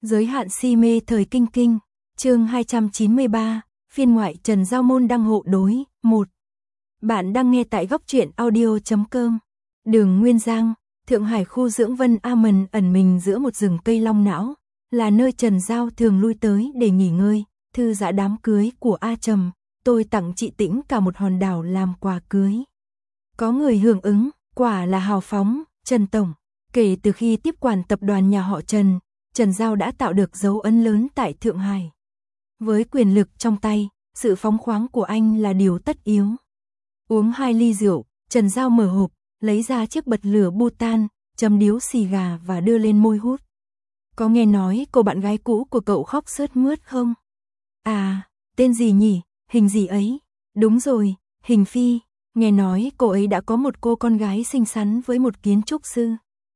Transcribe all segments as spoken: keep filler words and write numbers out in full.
Giới hạn si mê thời kinh kinh, chương hai trăm chín mươi ba, phiên ngoại Trần Giao Môn đăng hộ đối, một. Bạn đang nghe tại góc truyện audio chấm com. Đường Nguyên Giang, Thượng Hải khu dưỡng Vân Amon ẩn mình giữa một rừng cây long não, là nơi Trần Giao thường lui tới để nghỉ ngơi, thư giã đám cưới của A Trầm, tôi tặng chị Tĩnh cả một hòn đảo làm quà cưới. Có người hưởng ứng, quả là hào phóng, Trần Tổng. Kể từ khi tiếp quản tập đoàn nhà họ Trần, Trần Giao đã tạo được dấu ấn lớn tại Thượng Hải. Với quyền lực trong tay, sự phóng khoáng của anh là điều tất yếu. Uống hai ly rượu, Trần Giao mở hộp, lấy ra chiếc bật lửa butan, châm điếu xì gà và đưa lên môi hút. Có nghe nói cô bạn gái cũ của cậu khóc sướt mướt không? À, tên gì nhỉ, Hình gì ấy? Đúng rồi, Hình Phi. Nghe nói cô ấy đã có một cô con gái xinh xắn với một kiến trúc sư.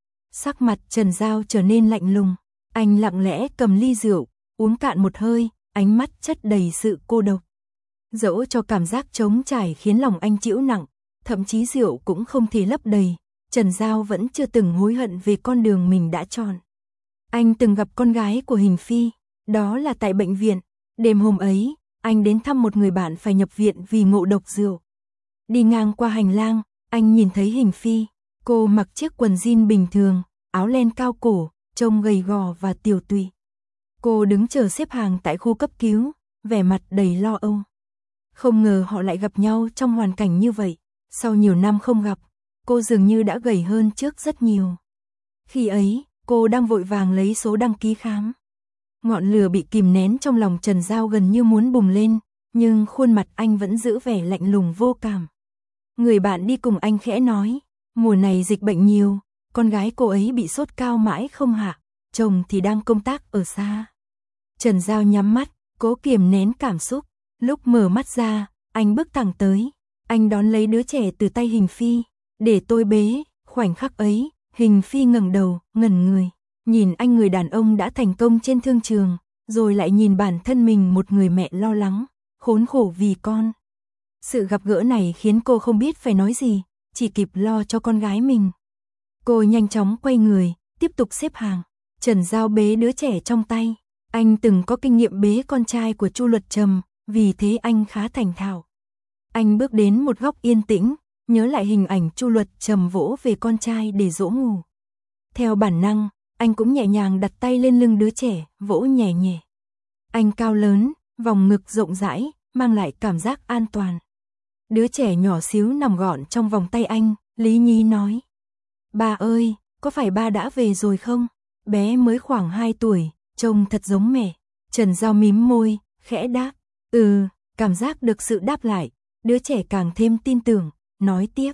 Sắc mặt Trần Giao trở nên lạnh lùng. Anh lặng lẽ cầm ly rượu, uống cạn một hơi, ánh mắt chất đầy sự cô độc. Dẫu cho cảm giác trống trải khiến lòng anh chịu nặng, thậm chí rượu cũng không thể lấp đầy, Trần Giao vẫn chưa từng hối hận về con đường mình đã chọn. Anh từng gặp con gái của Hình Phi, đó là tại bệnh viện. Đêm hôm ấy, anh đến thăm một người bạn phải nhập viện vì ngộ độc rượu. Đi ngang qua hành lang, anh nhìn thấy Hình Phi. Cô mặc chiếc quần jean bình thường, áo len cao cổ, trông gầy gò và tiều tụy. Cô đứng chờ xếp hàng tại khu cấp cứu, vẻ mặt đầy lo âu. Không ngờ họ lại gặp nhau trong hoàn cảnh như vậy. Sau nhiều năm không gặp, cô dường như đã gầy hơn trước rất nhiều. Khi ấy, cô đang vội vàng lấy số đăng ký khám. Ngọn lửa bị kìm nén trong lòng Trần Giao gần như muốn bùng lên, nhưng khuôn mặt anh vẫn giữ vẻ lạnh lùng vô cảm. Người bạn đi cùng anh khẽ nói, mùa này dịch bệnh nhiều, con gái cô ấy bị sốt cao mãi không hạ, chồng thì đang công tác ở xa. Trần Giao nhắm mắt, cố kiềm nén cảm xúc, lúc mở mắt ra, anh bước thẳng tới, anh đón lấy đứa trẻ từ tay Hình Phi, để tôi bế. Khoảnh khắc ấy, Hình Phi ngẩng đầu, ngẩn người, nhìn anh người đàn ông đã thành công trên thương trường, rồi lại nhìn bản thân mình một người mẹ lo lắng, khốn khổ vì con. Sự gặp gỡ này khiến cô không biết phải nói gì, chỉ kịp lo cho con gái mình. Cô nhanh chóng quay người, tiếp tục xếp hàng. Trần Giao bế đứa trẻ trong tay. Anh từng có kinh nghiệm bế con trai của Chu Luật Trầm, vì thế anh khá thành thạo. Anh bước đến một góc yên tĩnh, nhớ lại hình ảnh Chu Luật Trầm vỗ về con trai để dỗ ngủ. Theo bản năng, anh cũng nhẹ nhàng đặt tay lên lưng đứa trẻ, vỗ nhẹ nhẹ. Anh cao lớn, vòng ngực rộng rãi, mang lại cảm giác an toàn. Đứa trẻ nhỏ xíu nằm gọn trong vòng tay anh, Lý Nhi nói. Ba ơi, có phải ba đã về rồi không? Bé mới khoảng hai tuổi, trông thật giống mẹ. Trần Giao mím môi, khẽ đáp. Ừ, cảm giác được sự đáp lại, đứa trẻ càng thêm tin tưởng, nói tiếp.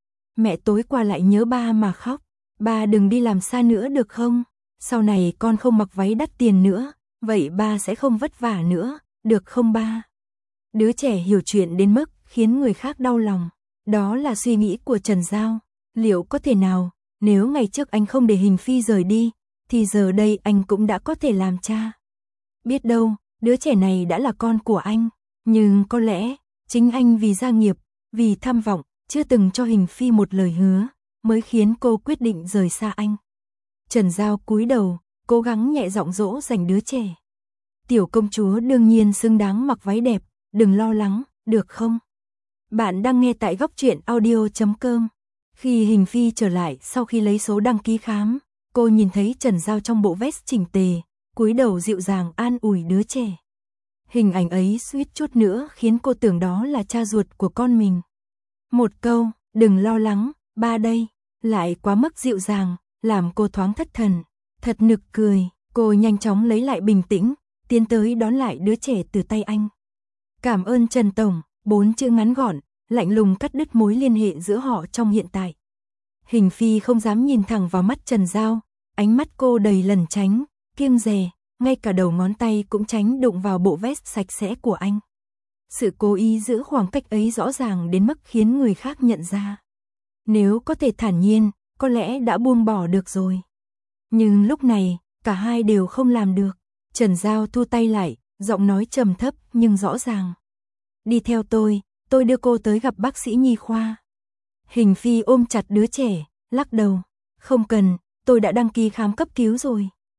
Mẹ tối qua lại nhớ ba mà khóc. Ba đừng đi làm xa nữa được không? Sau này con không mặc váy đắt tiền nữa, vậy ba sẽ không vất vả nữa, được không ba? Đứa trẻ hiểu chuyện đến mức khiến người khác đau lòng. Đó là suy nghĩ của Trần Giao. Liệu có thể nào, nếu ngày trước anh không để Hình Phi rời đi, thì giờ đây anh cũng đã có thể làm cha. Biết đâu, đứa trẻ này đã là con của anh. Nhưng có lẽ, chính anh vì gia nghiệp, vì tham vọng, chưa từng cho Hình Phi một lời hứa, mới khiến cô quyết định rời xa anh. Trần Giao cúi đầu, cố gắng nhẹ giọng dỗ dành đứa trẻ. Tiểu công chúa đương nhiên xứng đáng mặc váy đẹp, đừng lo lắng, được không? Bạn đang nghe tại góc truyện audio chấm com. Khi Hình Phi trở lại sau khi lấy số đăng ký khám, cô nhìn thấy Trần Giao trong bộ vest chỉnh tề, cúi đầu dịu dàng an ủi đứa trẻ. Hình ảnh ấy suýt chút nữa khiến cô tưởng đó là cha ruột của con mình. Một câu, đừng lo lắng, ba đây, lại quá mức dịu dàng, làm cô thoáng thất thần. Thật nực cười, cô nhanh chóng lấy lại bình tĩnh, tiến tới đón lại đứa trẻ từ tay anh. Cảm ơn Trần Tổng, bốn chữ ngắn gọn, lạnh lùng cắt đứt mối liên hệ giữa họ trong hiện tại. Hình Phi không dám nhìn thẳng vào mắt Trần Giao, ánh mắt cô đầy lẩn tránh, kiêng dè, ngay cả đầu ngón tay cũng tránh đụng vào bộ vest sạch sẽ của anh. Sự cố ý giữ khoảng cách ấy rõ ràng đến mức khiến người khác nhận ra. Nếu có thể thản nhiên, có lẽ đã buông bỏ được rồi. Nhưng lúc này, cả hai đều không làm được. Trần Giao thu tay lại, giọng nói trầm thấp nhưng rõ ràng. Đi theo tôi, tôi đưa cô tới gặp bác sĩ nhi khoa. Hình Phi ôm chặt đứa trẻ, lắc đầu. Không cần, tôi đã đăng ký khám cấp cứu rồi.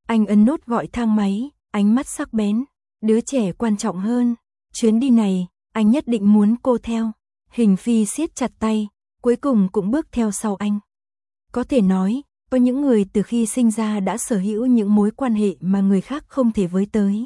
Anh ấn nút gọi thang máy, ánh mắt sắc bén. Đứa trẻ quan trọng hơn. Chuyến đi này, anh nhất định muốn cô theo. Hình Phi siết chặt tay, cuối cùng cũng bước theo sau anh. Có thể nói, có những người từ khi sinh ra đã sở hữu những mối quan hệ mà người khác không thể với tới.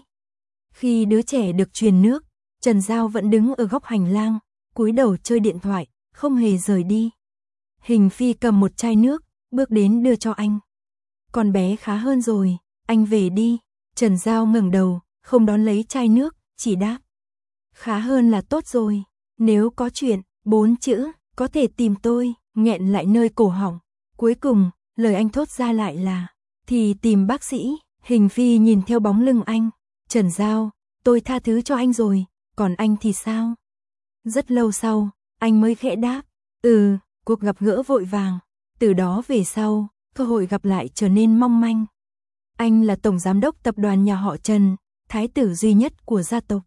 Khi đứa trẻ được truyền nước, Trần Giao vẫn đứng ở góc hành lang, cúi đầu chơi điện thoại, không hề rời đi. Hình Phi cầm một chai nước, bước đến đưa cho anh. Con bé khá hơn rồi, anh về đi. Trần Giao ngẩng đầu, không đón lấy chai nước, chỉ đáp. Khá hơn là tốt rồi, nếu có chuyện, bốn chữ, có thể tìm tôi, nghẹn lại nơi cổ họng. Cuối cùng, lời anh thốt ra lại là, thì tìm bác sĩ. Hình Phi nhìn theo bóng lưng anh. Trần Giao, tôi tha thứ cho anh rồi, còn anh thì sao? Rất lâu sau, anh mới khẽ đáp, ừ, cuộc gặp gỡ vội vàng. Từ đó về sau, cơ hội gặp lại trở nên mong manh. Anh là tổng giám đốc tập đoàn nhà họ Trần, thái tử duy nhất của gia tộc.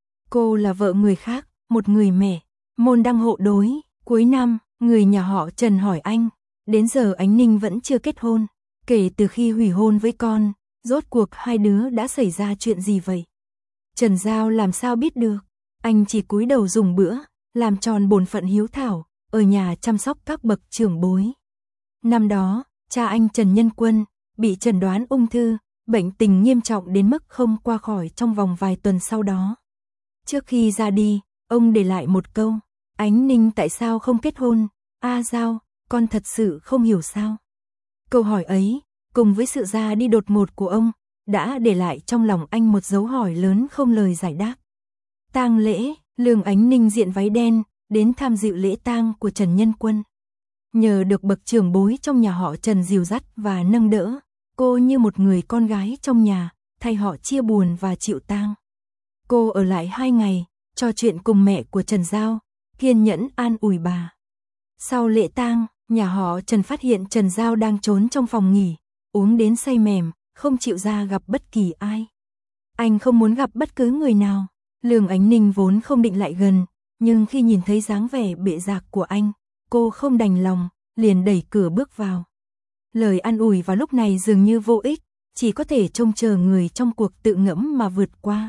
Cô là vợ người khác, một người mẹ. Môn đăng hộ đối, cuối năm, người nhà họ Trần hỏi anh, đến giờ Ánh Ninh vẫn chưa kết hôn. Kể từ khi hủy hôn với con, rốt cuộc hai đứa đã xảy ra chuyện gì vậy? Trần Giao làm sao biết được, anh chỉ cúi đầu dùng bữa, làm tròn bổn phận hiếu thảo, ở nhà chăm sóc các bậc trưởng bối. Năm đó, cha anh Trần Nhân Quân bị chẩn đoán ung thư, bệnh tình nghiêm trọng đến mức không qua khỏi trong vòng vài tuần sau đó. Trước khi ra đi, ông để lại một câu, Ánh Ninh tại sao không kết hôn? A Giao, con thật sự không hiểu sao. Câu hỏi ấy, cùng với sự ra đi đột ngột của ông, đã để lại trong lòng anh một dấu hỏi lớn không lời giải đáp. Tang lễ, Lương Ánh Ninh diện váy đen, đến tham dự lễ tang của Trần Nhân Quân. Nhờ được bậc trưởng bối trong nhà họ Trần dìu dắt và nâng đỡ, cô như một người con gái trong nhà, thay họ chia buồn và chịu tang. Cô ở lại hai ngày, trò chuyện cùng mẹ của Trần Giao, kiên nhẫn an ủi bà. Sau lễ tang, nhà họ Trần phát hiện Trần Giao đang trốn trong phòng nghỉ, uống đến say mềm, không chịu ra gặp bất kỳ ai. Anh không muốn gặp bất cứ người nào. Lương Ánh Ninh vốn không định lại gần, nhưng khi nhìn thấy dáng vẻ bệ rạc của anh, cô không đành lòng, liền đẩy cửa bước vào. Lời an ủi vào lúc này dường như vô ích, chỉ có thể trông chờ người trong cuộc tự ngẫm mà vượt qua.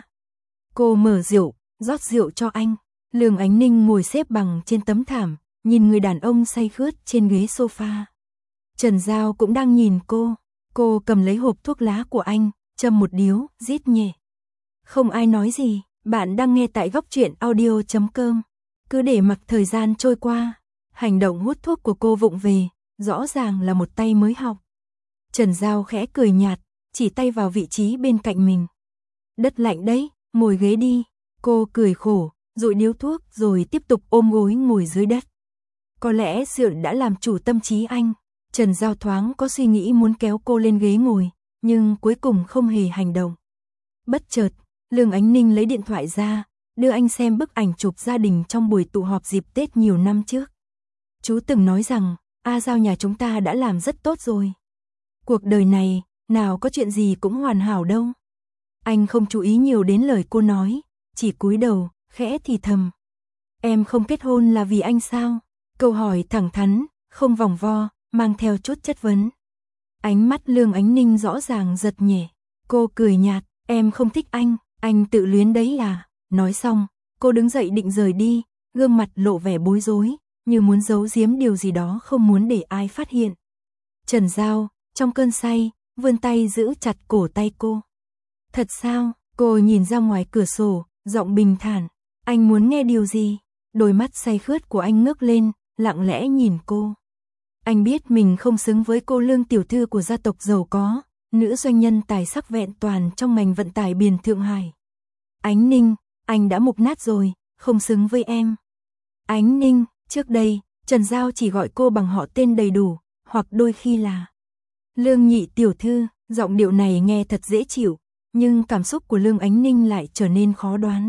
Cô mở rượu, rót rượu cho anh. Lương Ánh Ninh ngồi xếp bằng trên tấm thảm, nhìn người đàn ông say khướt trên ghế sofa. Trần Giao cũng đang nhìn cô. Cô cầm lấy hộp thuốc lá của anh, châm một điếu, rít nhẹ. Không ai nói gì, bạn đang nghe tại góc truyện audio chấm com. Cứ để mặc thời gian trôi qua, hành động hút thuốc của cô vụng về, rõ ràng là một tay mới học. Trần Giao khẽ cười nhạt, chỉ tay vào vị trí bên cạnh mình. Đất lạnh đấy, ngồi ghế đi. Cô cười khổ, dụi điếu thuốc rồi tiếp tục ôm gối ngồi dưới đất. Có lẽ rượu đã làm chủ tâm trí anh. Trần Giao thoáng có suy nghĩ muốn kéo cô lên ghế ngồi, nhưng cuối cùng không hề hành động. Bất chợt, Lương Ánh Ninh lấy điện thoại ra, đưa anh xem bức ảnh chụp gia đình trong buổi tụ họp dịp Tết nhiều năm trước. Chú từng nói rằng, A Giao nhà chúng ta đã làm rất tốt rồi. Cuộc đời này, nào có chuyện gì cũng hoàn hảo đâu. Anh không chú ý nhiều đến lời cô nói, chỉ cúi đầu, khẽ thì thầm. Em không kết hôn là vì anh sao? Câu hỏi thẳng thắn, không vòng vo, mang theo chút chất vấn. Ánh mắt Lương Ánh Ninh rõ ràng giật nhẹ. Cô cười nhạt, em không thích anh, anh tự luyến đấy à? Nói xong, cô đứng dậy định rời đi, gương mặt lộ vẻ bối rối, như muốn giấu giếm điều gì đó không muốn để ai phát hiện. Trần Giao, trong cơn say, vươn tay giữ chặt cổ tay cô. Thật sao? Cô nhìn ra ngoài cửa sổ, giọng bình thản. Anh muốn nghe điều gì? Đôi mắt say khướt của anh ngước lên, lặng lẽ nhìn cô. Anh biết mình không xứng với cô Lương tiểu thư của gia tộc giàu có, nữ doanh nhân tài sắc vẹn toàn trong ngành vận tải biển Thượng Hải. Ánh Ninh, anh đã mục nát rồi, không xứng với em. Ánh Ninh, trước đây, Trần Giao chỉ gọi cô bằng họ tên đầy đủ, hoặc đôi khi là Lương nhị tiểu thư. Giọng điệu này nghe thật dễ chịu, nhưng cảm xúc của Lương Ánh Ninh lại trở nên khó đoán.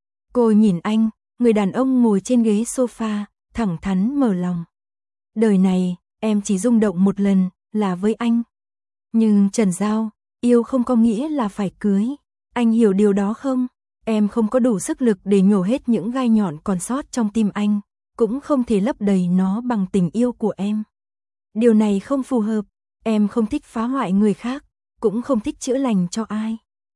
Cô nhìn anh, người đàn ông ngồi trên ghế sofa, thẳng thắn mở lòng. Đời này, em chỉ rung động một lần, là với anh. Nhưng Trần Giao, yêu không có nghĩa là phải cưới. Anh hiểu điều đó không? Em không có đủ sức lực để nhổ hết những gai nhọn còn sót trong tim anh, cũng không thể lấp đầy nó bằng tình yêu của em. Điều này không phù hợp, em không thích phá hoại người khác, cũng không thích chữa lành cho ai.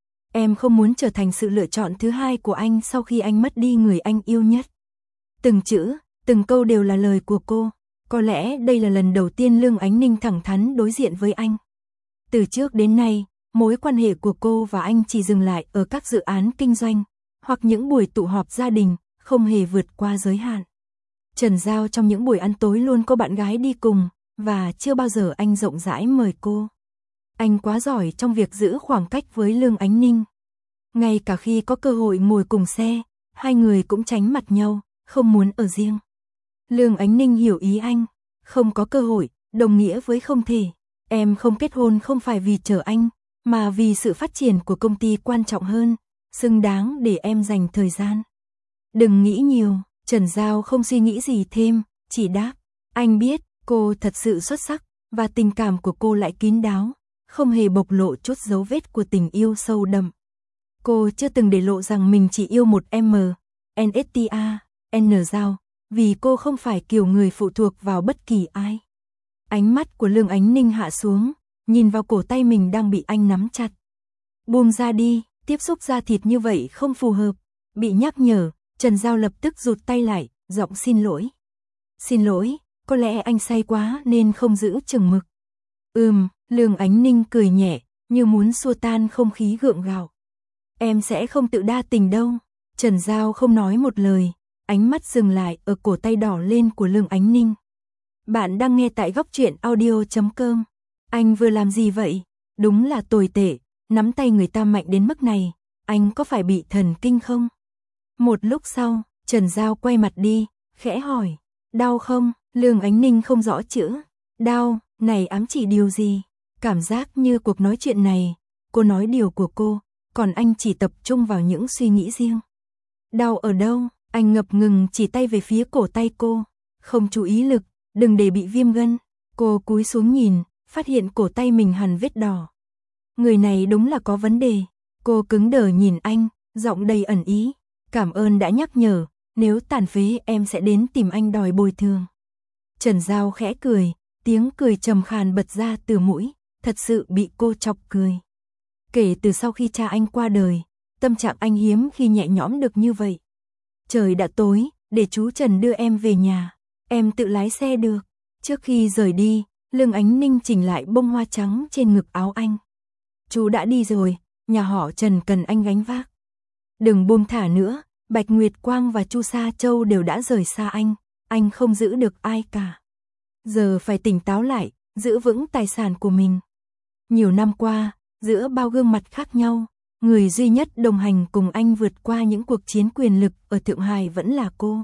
Em không muốn trở thành sự lựa chọn thứ hai của anh sau khi anh mất đi người anh yêu nhất. Từng chữ, từng câu đều là lời của cô. Có lẽ đây là lần đầu tiên Lương Ánh Ninh thẳng thắn đối diện với anh. Từ trước đến nay, mối quan hệ của cô và anh chỉ dừng lại ở các dự án kinh doanh, hoặc những buổi tụ họp gia đình, không hề vượt qua giới hạn. Trần Giao trong những buổi ăn tối luôn có bạn gái đi cùng, và chưa bao giờ anh rộng rãi mời cô. Anh quá giỏi trong việc giữ khoảng cách với Lương Ánh Ninh. Ngay cả khi có cơ hội ngồi cùng xe, hai người cũng tránh mặt nhau, không muốn ở riêng. Lương Ánh Ninh hiểu ý anh, không có cơ hội, đồng nghĩa với không thể. Em không kết hôn không phải vì chờ anh, mà vì sự phát triển của công ty quan trọng hơn, xứng đáng để em dành thời gian. Đừng nghĩ nhiều, Trần Giao không suy nghĩ gì thêm, chỉ đáp. Anh biết, cô thật sự xuất sắc, và tình cảm của cô lại kín đáo, không hề bộc lộ chút dấu vết của tình yêu sâu đậm. Cô chưa từng để lộ rằng mình chỉ yêu một em, en ét tê a, N Giao, vì cô không phải kiểu người phụ thuộc vào bất kỳ ai. Ánh mắt của Lương Ánh Ninh hạ xuống, nhìn vào cổ tay mình đang bị anh nắm chặt. Buông ra đi, tiếp xúc da thịt như vậy không phù hợp. Bị nhắc nhở, Trần Giao lập tức rụt tay lại, giọng xin lỗi. Xin lỗi, có lẽ anh say quá nên không giữ chừng mực. Ừm, Lương Ánh Ninh cười nhẹ, như muốn xua tan không khí gượng gạo. Em sẽ không tự đa tình đâu. Trần Giao không nói một lời, ánh mắt dừng lại ở cổ tay đỏ lên của Lương Ánh Ninh. Bạn đang nghe tại góc truyện audio chấm com. Anh vừa làm gì vậy? Đúng là tồi tệ, nắm tay người ta mạnh đến mức này, anh có phải bị thần kinh không? Một lúc sau, Trần Giao quay mặt đi, khẽ hỏi, đau không? Lương Ánh Ninh không rõ chữ. Đau, này ám chỉ điều gì? Cảm giác như cuộc nói chuyện này, cô nói điều của cô, còn anh chỉ tập trung vào những suy nghĩ riêng. Đau ở đâu? Anh ngập ngừng chỉ tay về phía cổ tay cô. Không chú ý lực, đừng để bị viêm gân. Cô cúi xuống nhìn, phát hiện cổ tay mình hằn vết đỏ. Người này đúng là có vấn đề. Cô cứng đờ nhìn anh, giọng đầy ẩn ý. Cảm ơn đã nhắc nhở, nếu tàn phế em sẽ đến tìm anh đòi bồi thường. Trần Giao khẽ cười, tiếng cười trầm khàn bật ra từ mũi, thật sự bị cô chọc cười. Kể từ sau khi cha anh qua đời, tâm trạng anh hiếm khi nhẹ nhõm được như vậy. Trời đã tối, để chú Trần đưa em về nhà, em tự lái xe được. Trước khi rời đi, Lương Ánh Ninh chỉnh lại bông hoa trắng trên ngực áo anh. Chú đã đi rồi, nhà họ Trần cần anh gánh vác. Đừng buông thả nữa, Bạch Nguyệt Quang và Chu Sa Châu đều đã rời xa anh, anh không giữ được ai cả. Giờ phải tỉnh táo lại, giữ vững tài sản của mình. Nhiều năm qua, giữa bao gương mặt khác nhau, người duy nhất đồng hành cùng anh vượt qua những cuộc chiến quyền lực ở Thượng Hải vẫn là cô.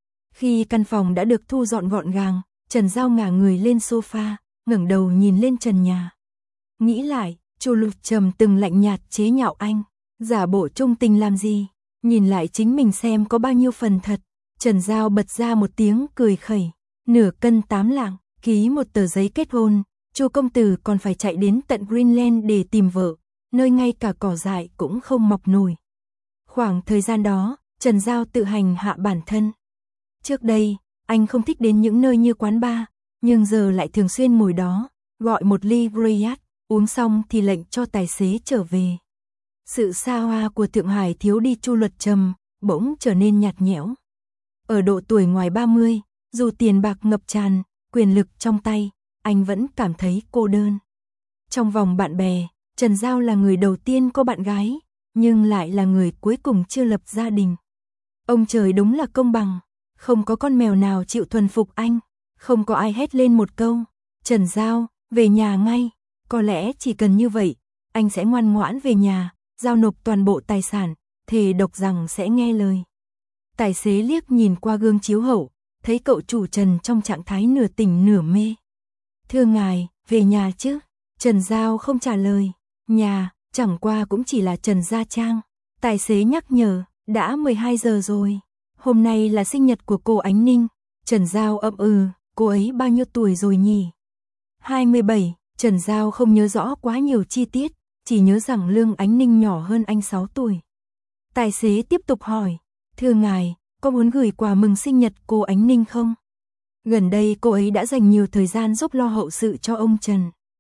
Khi căn phòng đã được thu dọn gọn gàng, Trần Giao ngả người lên sofa, ngẩng đầu nhìn lên trần nhà. Nghĩ lại, Chu Lục Trầm từng lạnh nhạt chế nhạo anh, giả bộ trung tình làm gì, nhìn lại chính mình xem có bao nhiêu phần thật. Trần Giao bật ra một tiếng cười khẩy, nửa cân tám lạng, ký một tờ giấy kết hôn, Chu công tử còn phải chạy đến tận Greenland để tìm vợ, nơi ngay cả cỏ dại cũng không mọc nổi. Khoảng thời gian đó, Trần Giao tự hành hạ bản thân. Trước đây, anh không thích đến những nơi như quán bar, nhưng giờ lại thường xuyên ngồi đó, gọi một ly Gruyat, uống xong thì lệnh cho tài xế trở về. Sự xa hoa của Thượng Hải thiếu đi Chu Luật Trầm, bỗng trở nên nhạt nhẽo. Ở độ tuổi ngoài ba mươi, dù tiền bạc ngập tràn, quyền lực trong tay, anh vẫn cảm thấy cô đơn. Trong vòng bạn bè, Trần Giao là người đầu tiên có bạn gái, nhưng lại là người cuối cùng chưa lập gia đình. Ông trời đúng là công bằng, không có con mèo nào chịu thuần phục anh, không có ai hét lên một câu, Trần Giao, về nhà ngay. Có lẽ chỉ cần như vậy, anh sẽ ngoan ngoãn về nhà, giao nộp toàn bộ tài sản, thề độc rằng sẽ nghe lời. Tài xế liếc nhìn qua gương chiếu hậu, thấy cậu chủ Trần trong trạng thái nửa tỉnh nửa mê. Thưa ngài, về nhà chứ? Trần Giao không trả lời. Nhà, chẳng qua cũng chỉ là Trần Gia Trang. Tài xế nhắc nhở, đã mười hai giờ rồi. Hôm nay là sinh nhật của cô Ánh Ninh. Trần Giao ậm ừ, cô ấy bao nhiêu tuổi rồi nhỉ? hai mươi bảy, Trần Giao không nhớ rõ quá nhiều chi tiết, chỉ nhớ rằng Lương Ánh Ninh nhỏ hơn anh sáu tuổi. Tài xế tiếp tục hỏi, thưa ngài, có muốn gửi quà mừng sinh nhật cô Ánh Ninh không? Gần đây cô ấy đã dành nhiều thời gian giúp lo hậu sự cho ông Trần.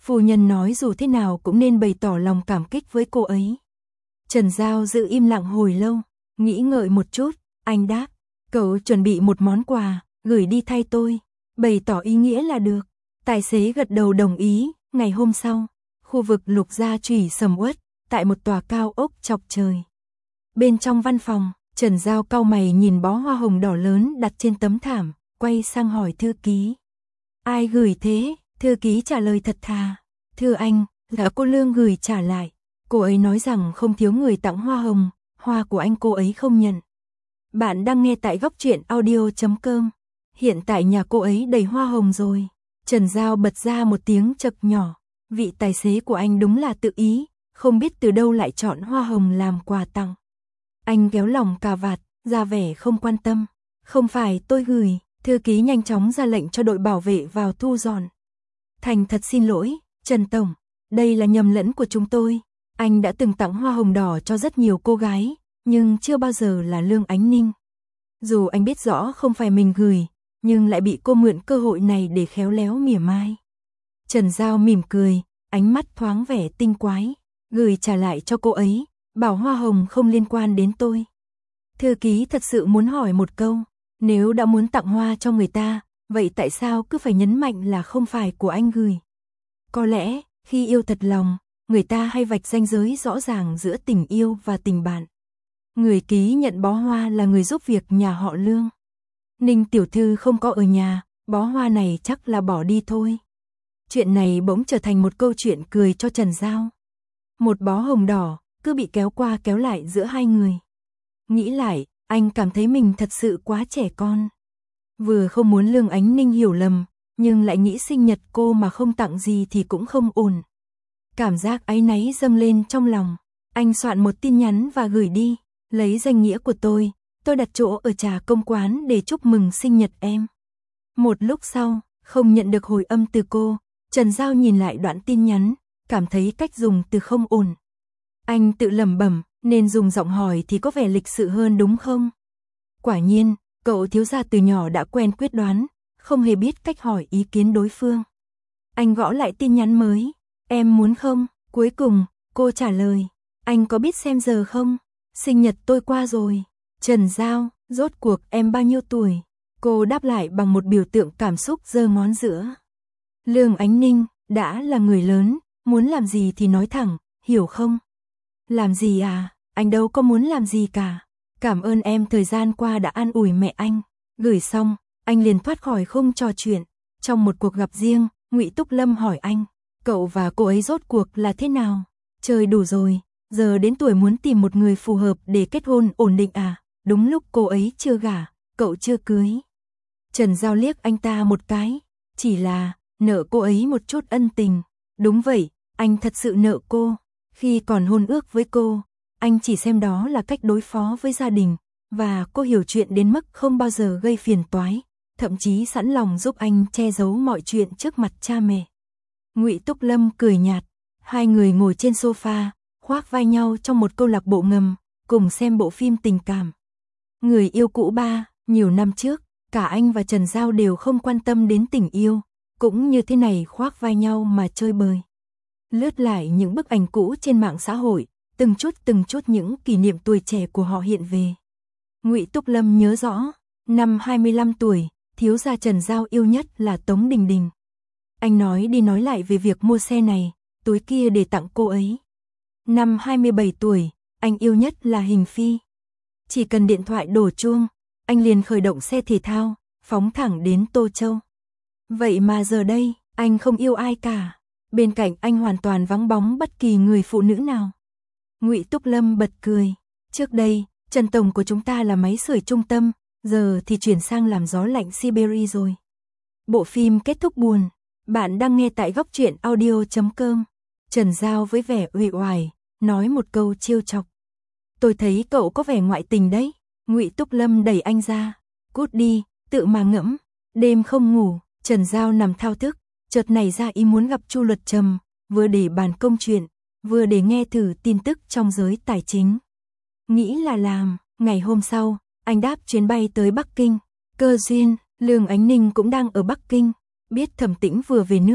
Phu nhân nói dù thế nào cũng nên bày tỏ lòng cảm kích với cô ấy. Trần Giao giữ im lặng hồi lâu, nghĩ ngợi một chút, anh đáp, cậu chuẩn bị một món quà, gửi đi thay tôi, bày tỏ ý nghĩa là được. Tài xế gật đầu đồng ý. Ngày hôm sau, khu vực Lục Gia Trùy sầm uất, tại một tòa cao ốc chọc trời. Bên trong văn phòng, Trần Giao cau mày nhìn bó hoa hồng đỏ lớn đặt trên tấm thảm, quay sang hỏi thư ký. Ai gửi thế? Thư ký trả lời thật thà. Thưa anh, là cô Lương gửi trả lại. Cô ấy nói rằng không thiếu người tặng hoa hồng, hoa của anh cô ấy không nhận. Bạn đang nghe tại góc truyện audio chấm com. Hiện tại nhà cô ấy đầy hoa hồng rồi. Trần Giao bật ra một tiếng chậc nhỏ. Vị tài xế của anh đúng là tự ý, không biết từ đâu lại chọn hoa hồng làm quà tặng. Anh kéo lòng cà vạt, ra vẻ không quan tâm. Không phải tôi gửi. Thư ký nhanh chóng ra lệnh cho đội bảo vệ vào thu dọn. Thành thật xin lỗi, Trần Tổng, đây là nhầm lẫn của chúng tôi. Anh đã từng tặng hoa hồng đỏ cho rất nhiều cô gái, nhưng chưa bao giờ là Lương Ánh Ninh. Dù anh biết rõ không phải mình gửi, nhưng lại bị cô mượn cơ hội này để khéo léo mỉa mai. Trần Giao mỉm cười, ánh mắt thoáng vẻ tinh quái, gửi trả lại cho cô ấy, bảo hoa hồng không liên quan đến tôi. Thư ký thật sự muốn hỏi một câu, nếu đã muốn tặng hoa cho người ta, vậy tại sao cứ phải nhấn mạnh là không phải của anh gửi? Có lẽ, khi yêu thật lòng, người ta hay vạch ranh giới rõ ràng giữa tình yêu và tình bạn. Người ký nhận bó hoa là người giúp việc nhà họ Lương. Ninh tiểu thư không có ở nhà, bó hoa này chắc là bỏ đi thôi. Chuyện này bỗng trở thành một câu chuyện cười cho Trần Giao. Một bó hồng đỏ, cứ bị kéo qua kéo lại giữa hai người. Nghĩ lại, anh cảm thấy mình thật sự quá trẻ con. Vừa không muốn Lương Ánh Ninh hiểu lầm, nhưng lại nghĩ sinh nhật cô mà không tặng gì thì cũng không ổn. Cảm giác áy náy dâng lên trong lòng. Anh soạn một tin nhắn và gửi đi. Lấy danh nghĩa của tôi, tôi đặt chỗ ở trà công quán để chúc mừng sinh nhật em. Một lúc sau, không nhận được hồi âm từ cô, Trần Giao nhìn lại đoạn tin nhắn, cảm thấy cách dùng từ không ổn. Anh tự lẩm bẩm, nên dùng giọng hỏi thì có vẻ lịch sự hơn đúng không? Quả nhiên, cậu thiếu gia từ nhỏ đã quen quyết đoán, không hề biết cách hỏi ý kiến đối phương. Anh gõ lại tin nhắn mới, em muốn không? Cuối cùng, cô trả lời, anh có biết xem giờ không? Sinh nhật tôi qua rồi. Trần Giao, rốt cuộc em bao nhiêu tuổi? Cô đáp lại bằng một biểu tượng cảm xúc giơ ngón giữa. Lương Ánh Ninh, đã là người lớn, muốn làm gì thì nói thẳng, hiểu không? Làm gì à? Anh đâu có muốn làm gì cả. Cảm ơn em thời gian qua đã an ủi mẹ anh. Gửi xong, anh liền thoát khỏi không trò chuyện. Trong một cuộc gặp riêng, Ngụy Túc Lâm hỏi anh, cậu và cô ấy rốt cuộc là thế nào? Trời đủ rồi, giờ đến tuổi muốn tìm một người phù hợp để kết hôn ổn định à? Đúng lúc cô ấy chưa gả, cậu chưa cưới. Trần Giao liếc anh ta một cái, chỉ là nợ cô ấy một chút ân tình. Đúng vậy, anh thật sự nợ cô. Khi còn hôn ước với cô, anh chỉ xem đó là cách đối phó với gia đình, và cô hiểu chuyện đến mức không bao giờ gây phiền toái, thậm chí sẵn lòng giúp anh che giấu mọi chuyện trước mặt cha mẹ. Ngụy Túc Lâm cười nhạt, hai người ngồi trên sofa, khoác vai nhau trong một câu lạc bộ ngầm, cùng xem bộ phim tình cảm. Người yêu cũ ba, nhiều năm trước, cả anh và Trần Giao đều không quan tâm đến tình yêu, cũng như thế này khoác vai nhau mà chơi bời. Lướt lại những bức ảnh cũ trên mạng xã hội, từng chút từng chút những kỷ niệm tuổi trẻ của họ hiện về. Ngụy Túc Lâm nhớ rõ, năm hai mươi lăm tuổi, thiếu gia Trần Giao yêu nhất là Tống Đình Đình. Anh nói đi nói lại về việc mua xe này, túi kia để tặng cô ấy. Năm hai mươi bảy tuổi, anh yêu nhất là Hình Phi. Chỉ cần điện thoại đổ chuông, anh liền khởi động xe thể thao, phóng thẳng đến Tô Châu. Vậy mà giờ đây, anh không yêu ai cả. Bên cạnh anh hoàn toàn vắng bóng bất kỳ người phụ nữ nào. Ngụy Túc Lâm bật cười. Trước đây, Trần Tổng của chúng ta là máy sưởi trung tâm, giờ thì chuyển sang làm gió lạnh Siberia rồi. Bộ phim kết thúc buồn. Bạn đang nghe tại góc truyện audio chấm com. Trần Giao với vẻ uể oải, nói một câu trêu chọc. Tôi thấy cậu có vẻ ngoại tình đấy. Ngụy Túc Lâm đẩy anh ra. Cút đi, tự mà ngẫm. Đêm không ngủ, Trần Giao nằm thao thức, chợt nảy ra ý muốn gặp Chu Luật Trầm, vừa để bàn công chuyện, vừa để nghe thử tin tức trong giới tài chính. Nghĩ là làm, ngày hôm sau, anh đáp chuyến bay tới Bắc Kinh. Cơ duyên, Lương Ánh Ninh cũng đang ở Bắc Kinh, biết Thẩm Tĩnh vừa về nước,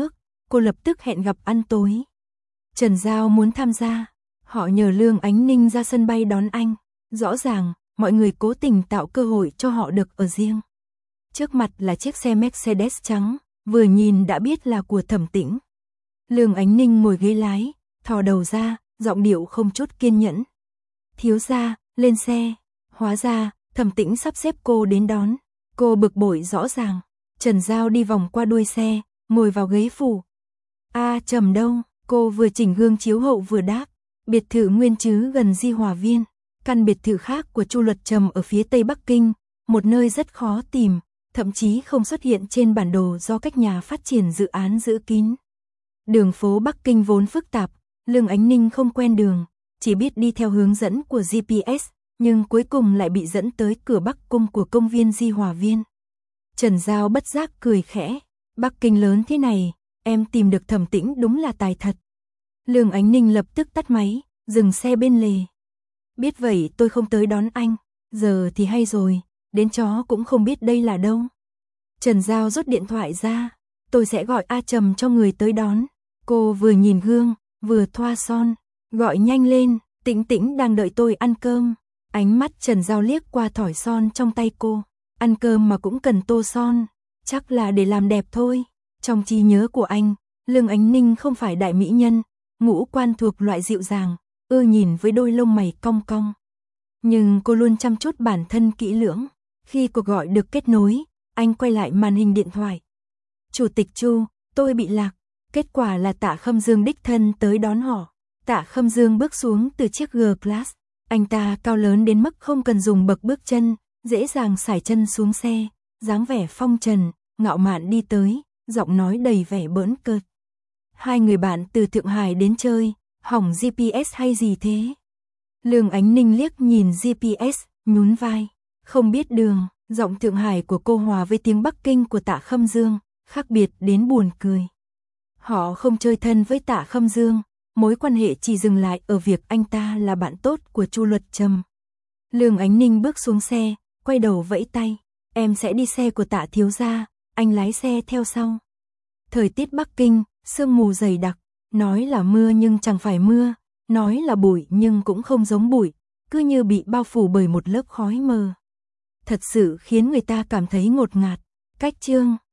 cô lập tức hẹn gặp ăn tối. Trần Giao muốn tham gia, họ nhờ Lương Ánh Ninh ra sân bay đón anh. Rõ ràng, mọi người cố tình tạo cơ hội cho họ được ở riêng. Trước mặt là chiếc xe Mercedes trắng, vừa nhìn đã biết là của Thẩm Tĩnh. Lương Ánh Ninh ngồi ghế lái, thò đầu ra, giọng điệu không chút kiên nhẫn. Thiếu gia, lên xe. Hóa ra, Thẩm Tĩnh sắp xếp cô đến đón. Cô bực bội rõ ràng. Trần Giao đi vòng qua đuôi xe, ngồi vào ghế phụ. A Trầm đâu? Cô vừa chỉnh gương chiếu hậu vừa đáp. Biệt thự Nguyên Trứ gần Di Hòa Viên. Căn biệt thự khác của Chu Luật Trầm ở phía tây Bắc Kinh, một nơi rất khó tìm, thậm chí không xuất hiện trên bản đồ do các nhà phát triển dự án giữ kín. Đường phố Bắc Kinh vốn phức tạp, Lương Ánh Ninh không quen đường, chỉ biết đi theo hướng dẫn của giê pê ét, nhưng cuối cùng lại bị dẫn tới cửa Bắc Cung của công viên Di Hòa Viên. Trần Giao bất giác cười khẽ, Bắc Kinh lớn thế này, em tìm được Thẩm Tĩnh đúng là tài thật. Lương Ánh Ninh lập tức tắt máy, dừng xe bên lề. Biết vậy tôi không tới đón anh, giờ thì hay rồi, đến chó cũng không biết đây là đâu. Trần Giao rút điện thoại ra, tôi sẽ gọi A Trầm cho người tới đón. Cô vừa nhìn gương, vừa thoa son, gọi nhanh lên, Tĩnh Tĩnh đang đợi tôi ăn cơm. Ánh mắt Trần Giao liếc qua thỏi son trong tay cô, ăn cơm mà cũng cần tô son, chắc là để làm đẹp thôi. Trong trí nhớ của anh, Lương Ánh Ninh không phải đại mỹ nhân, ngũ quan thuộc loại dịu dàng, ưa nhìn với đôi lông mày cong cong. Nhưng cô luôn chăm chút bản thân kỹ lưỡng. Khi cuộc gọi được kết nối, anh quay lại màn hình điện thoại. Chủ tịch Chu, tôi bị lạc. Kết quả là Tạ Khâm Dương đích thân tới đón họ. Tạ Khâm Dương bước xuống từ chiếc G-Class. Anh ta cao lớn đến mức không cần dùng bậc bước chân, dễ dàng sải chân xuống xe, dáng vẻ phong trần, ngạo mạn đi tới, giọng nói đầy vẻ bỡn cợt. Hai người bạn từ Thượng Hải đến chơi, hỏng giê pê ét hay gì thế? Lương Ánh Ninh liếc nhìn giê pê ét, nhún vai. Không biết đường, giọng Thượng Hải của cô hòa với tiếng Bắc Kinh của Tạ Khâm Dương, khác biệt đến buồn cười. Họ không chơi thân với Tạ Khâm Dương, mối quan hệ chỉ dừng lại ở việc anh ta là bạn tốt của Chu Luật Trầm. Lương Ánh Ninh bước xuống xe, quay đầu vẫy tay. Em sẽ đi xe của Tạ thiếu gia, anh lái xe theo sau. Thời tiết Bắc Kinh, sương mù dày đặc, nói là mưa nhưng chẳng phải mưa, nói là bụi nhưng cũng không giống bụi, cứ như bị bao phủ bởi một lớp khói mờ. Thật sự khiến người ta cảm thấy ngột ngạt. Cách chương